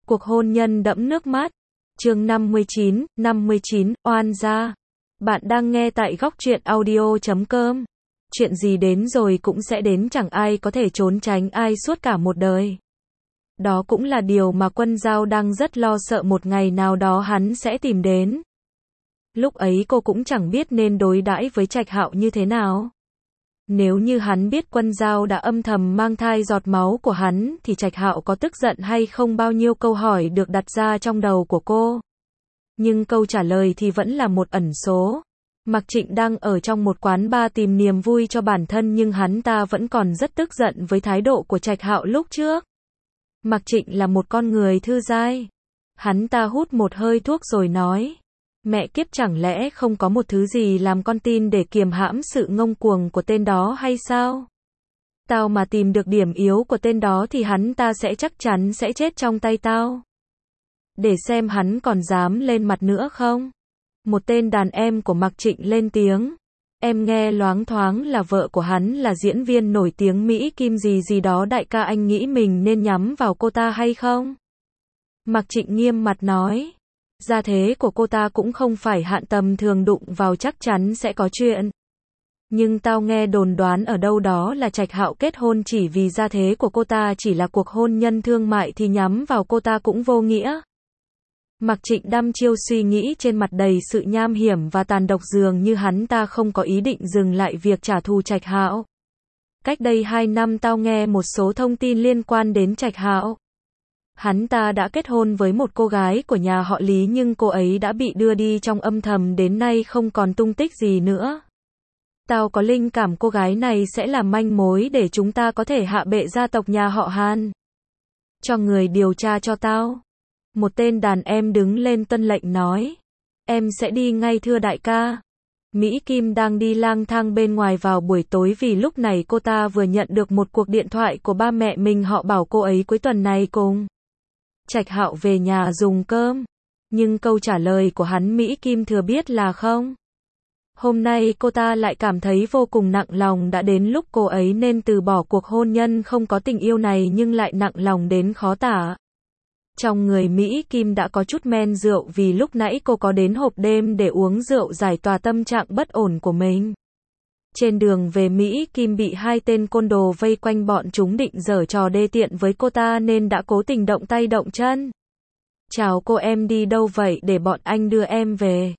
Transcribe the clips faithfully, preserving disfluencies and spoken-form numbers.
Cuộc hôn nhân đẫm nước mắt. Chương năm mươi chín, năm mươi chín, oan gia. Bạn đang nghe tại góc truyện audio chấm com. Chuyện gì đến rồi cũng sẽ đến, chẳng ai có thể trốn tránh ai suốt cả một đời. Đó cũng là điều mà Quân Dao đang rất lo sợ một ngày nào đó hắn sẽ tìm đến. Lúc ấy cô cũng chẳng biết nên đối đãi với Trạch Hạo như thế nào. Nếu như hắn biết Quân Dao đã âm thầm mang thai giọt máu của hắn thì Trạch Hạo có tức giận hay không, bao nhiêu câu hỏi được đặt ra trong đầu của cô. Nhưng câu trả lời thì vẫn là một ẩn số. Mạc Trịnh đang ở trong một quán bar tìm niềm vui cho bản thân, nhưng hắn ta vẫn còn rất tức giận với thái độ của Trạch Hạo lúc trước. Mạc Trịnh là một con người thư dai. Hắn ta hút một hơi thuốc rồi nói: mẹ kiếp, chẳng lẽ không có một thứ gì làm con tin để kiềm hãm sự ngông cuồng của tên đó hay sao? Tao mà tìm được điểm yếu của tên đó thì hắn ta sẽ chắc chắn sẽ chết trong tay tao. Để xem hắn còn dám lên mặt nữa không? Một tên đàn em của Mạc Trịnh lên tiếng. Em nghe loáng thoáng là vợ của hắn là diễn viên nổi tiếng Mỹ Kim gì gì đó, đại ca, anh nghĩ mình nên nhắm vào cô ta hay không? Mạc Trịnh nghiêm mặt nói. Gia thế của cô ta cũng không phải hạn tầm thường, đụng vào chắc chắn sẽ có chuyện. Nhưng tao nghe đồn đoán ở đâu đó là Trạch Hạo kết hôn chỉ vì gia thế của cô ta, chỉ là cuộc hôn nhân thương mại thì nhắm vào cô ta cũng vô nghĩa. Mạc Trịnh đăm chiêu suy nghĩ, trên mặt đầy sự nham hiểm và tàn độc, dường như hắn ta không có ý định dừng lại việc trả thù Trạch Hạo. Cách đây hai năm tao nghe một số thông tin liên quan đến Trạch Hạo. Hắn ta đã kết hôn với một cô gái của nhà họ Lý, nhưng cô ấy đã bị đưa đi trong âm thầm, đến nay không còn tung tích gì nữa. Tao có linh cảm cô gái này sẽ là manh mối để chúng ta có thể hạ bệ gia tộc nhà họ Hàn. Cho người điều tra cho tao. Một tên đàn em đứng lên tuân lệnh nói. Em sẽ đi ngay thưa đại ca. Mỹ Kim đang đi lang thang bên ngoài vào buổi tối, vì lúc này cô ta vừa nhận được một cuộc điện thoại của ba mẹ mình, họ bảo cô ấy cuối tuần này cùng Trạch Hạo về nhà dùng cơm. Nhưng câu trả lời của hắn Mỹ Kim thừa biết là không. Hôm nay cô ta lại cảm thấy vô cùng nặng lòng, đã đến lúc cô ấy nên từ bỏ cuộc hôn nhân không có tình yêu này, nhưng lại nặng lòng đến khó tả. Trong người Mỹ Kim đã có chút men rượu, vì lúc nãy cô có đến hộp đêm để uống rượu giải tỏa tâm trạng bất ổn của mình. Trên đường về, Mỹ Kim bị hai tên côn đồ vây quanh, bọn chúng định giở trò đê tiện với cô ta nên đã cố tình động tay động chân. Chào cô, em đi đâu vậy, để bọn anh đưa em về.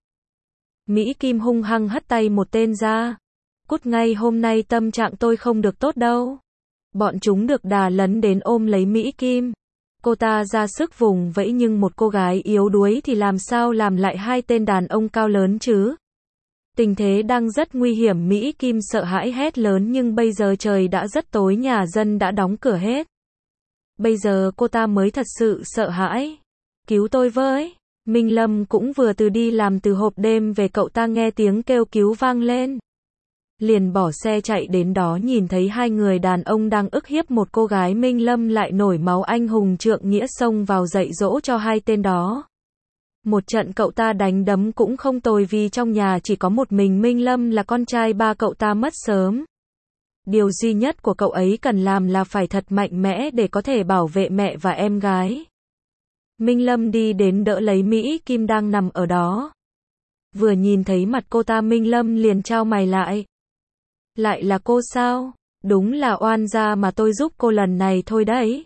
Mỹ Kim hung hăng hất tay một tên ra. Cút ngay, hôm nay tâm trạng tôi không được tốt đâu. Bọn chúng được đà lấn đến ôm lấy Mỹ Kim. Cô ta ra sức vùng vẫy, nhưng một cô gái yếu đuối thì làm sao làm lại hai tên đàn ông cao lớn chứ? Tình thế đang rất nguy hiểm, Mỹ Kim sợ hãi hét lớn, nhưng bây giờ trời đã rất tối, nhà dân đã đóng cửa hết. Bây giờ cô ta mới thật sự sợ hãi. Cứu tôi với. Minh Lâm cũng vừa từ đi làm từ hộp đêm về, cậu ta nghe tiếng kêu cứu vang lên. Liền bỏ xe chạy đến đó, nhìn thấy hai người đàn ông đang ức hiếp một cô gái. Minh Lâm lại nổi máu anh hùng trượng nghĩa, xông vào dạy dỗ cho hai tên đó. Một trận cậu ta đánh đấm cũng không tồi, vì trong nhà chỉ có một mình Minh Lâm là con trai ba, cậu ta mất sớm. Điều duy nhất của cậu ấy cần làm là phải thật mạnh mẽ để có thể bảo vệ mẹ và em gái. Minh Lâm đi đến đỡ lấy Mỹ Kim đang nằm ở đó. Vừa nhìn thấy mặt cô ta, Minh Lâm liền chau mày lại. Lại là cô sao? Đúng là oan gia mà tôi giúp cô lần này thôi đấy.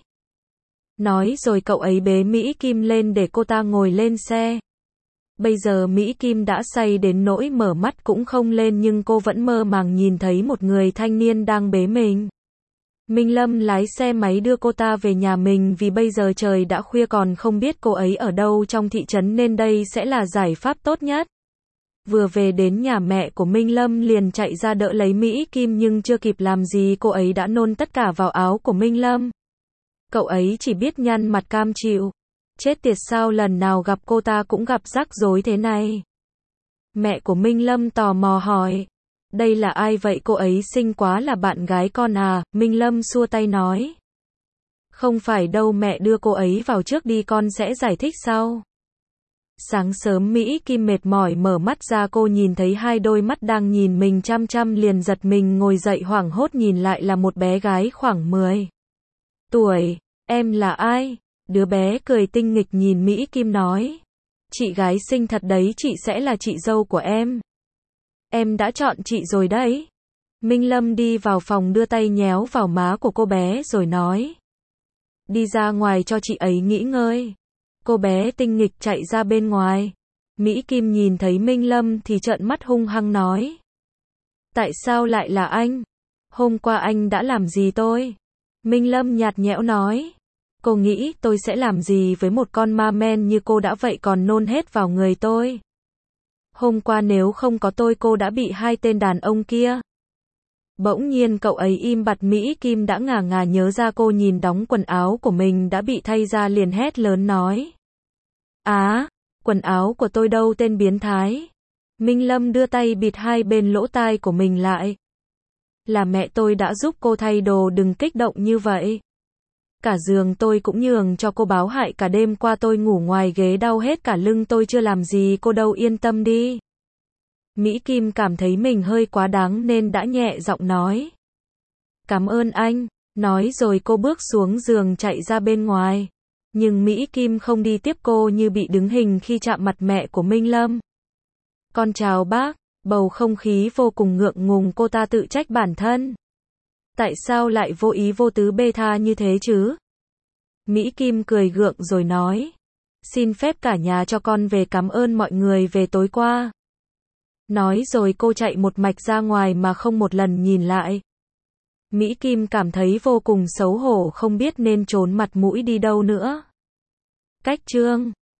Nói rồi cậu ấy bế Mỹ Kim lên để cô ta ngồi lên xe. Bây giờ Mỹ Kim đã say đến nỗi mở mắt cũng không lên, nhưng cô vẫn mơ màng nhìn thấy một người thanh niên đang bế mình. Minh Lâm lái xe máy đưa cô ta về nhà mình, vì bây giờ trời đã khuya còn không biết cô ấy ở đâu trong thị trấn, nên đây sẽ là giải pháp tốt nhất. Vừa về đến nhà mẹ của Minh Lâm liền chạy ra đỡ lấy Mỹ Kim, nhưng chưa kịp làm gì cô ấy đã nôn tất cả vào áo của Minh Lâm. Cậu ấy chỉ biết nhăn mặt cam chịu. Chết tiệt, sao lần nào gặp cô ta cũng gặp rắc rối thế này? Mẹ của Minh Lâm tò mò hỏi. Đây là ai vậy, cô ấy xinh quá, là bạn gái con à? Minh Lâm xua tay nói. Không phải đâu mẹ, đưa cô ấy vào trước đi, con sẽ giải thích sau. Sáng sớm Mỹ Kim mệt mỏi mở mắt ra, cô nhìn thấy hai đôi mắt đang nhìn mình chăm chăm, liền giật mình ngồi dậy, hoảng hốt nhìn lại là một bé gái khoảng mười tuổi. Em là ai? Đứa bé cười tinh nghịch nhìn Mỹ Kim nói. Chị gái xinh thật đấy, chị sẽ là chị dâu của em. Em đã chọn chị rồi đấy. Minh Lâm đi vào phòng đưa tay nhéo vào má của cô bé rồi nói. Đi ra ngoài cho chị ấy nghỉ ngơi. Cô bé tinh nghịch chạy ra bên ngoài. Mỹ Kim nhìn thấy Minh Lâm thì trợn mắt hung hăng nói. Tại sao lại là anh? Hôm qua anh đã làm gì tôi? Minh Lâm nhạt nhẽo nói. Cô nghĩ tôi sẽ làm gì với một con ma men như cô đã vậy còn nôn hết vào người tôi. Hôm qua nếu không có tôi cô đã bị hai tên đàn ông kia. Bỗng nhiên cậu ấy im bặt. Mỹ Kim đã ngà ngà nhớ ra cô nhìn đóng quần áo của mình đã bị thay ra liền hét lớn nói. Á, quần áo của tôi đâu tên biến thái. Minh Lâm đưa tay bịt hai bên lỗ tai của mình lại. Là mẹ tôi đã giúp cô thay đồ, đừng kích động như vậy. Cả giường tôi cũng nhường cho cô, báo hại cả đêm qua tôi ngủ ngoài ghế đau hết cả lưng, tôi chưa làm gì cô đâu, yên tâm đi. Mỹ Kim cảm thấy mình hơi quá đáng nên đã nhẹ giọng nói. Cảm ơn anh, nói rồi cô bước xuống giường chạy ra bên ngoài. Nhưng Mỹ Kim không đi tiếp cô như bị đứng hình khi chạm mặt mẹ của Minh Lâm. Con chào bác, bầu không khí vô cùng ngượng ngùng, cô ta tự trách bản thân. Tại sao lại vô ý vô tứ bê tha như thế chứ? Mỹ Kim cười gượng rồi nói. Xin phép cả nhà cho con về cảm ơn mọi người về tối qua. Nói rồi cô chạy một mạch ra ngoài mà không một lần nhìn lại. Mỹ Kim cảm thấy vô cùng xấu hổ, không biết nên trốn mặt mũi đi đâu nữa. Cách chương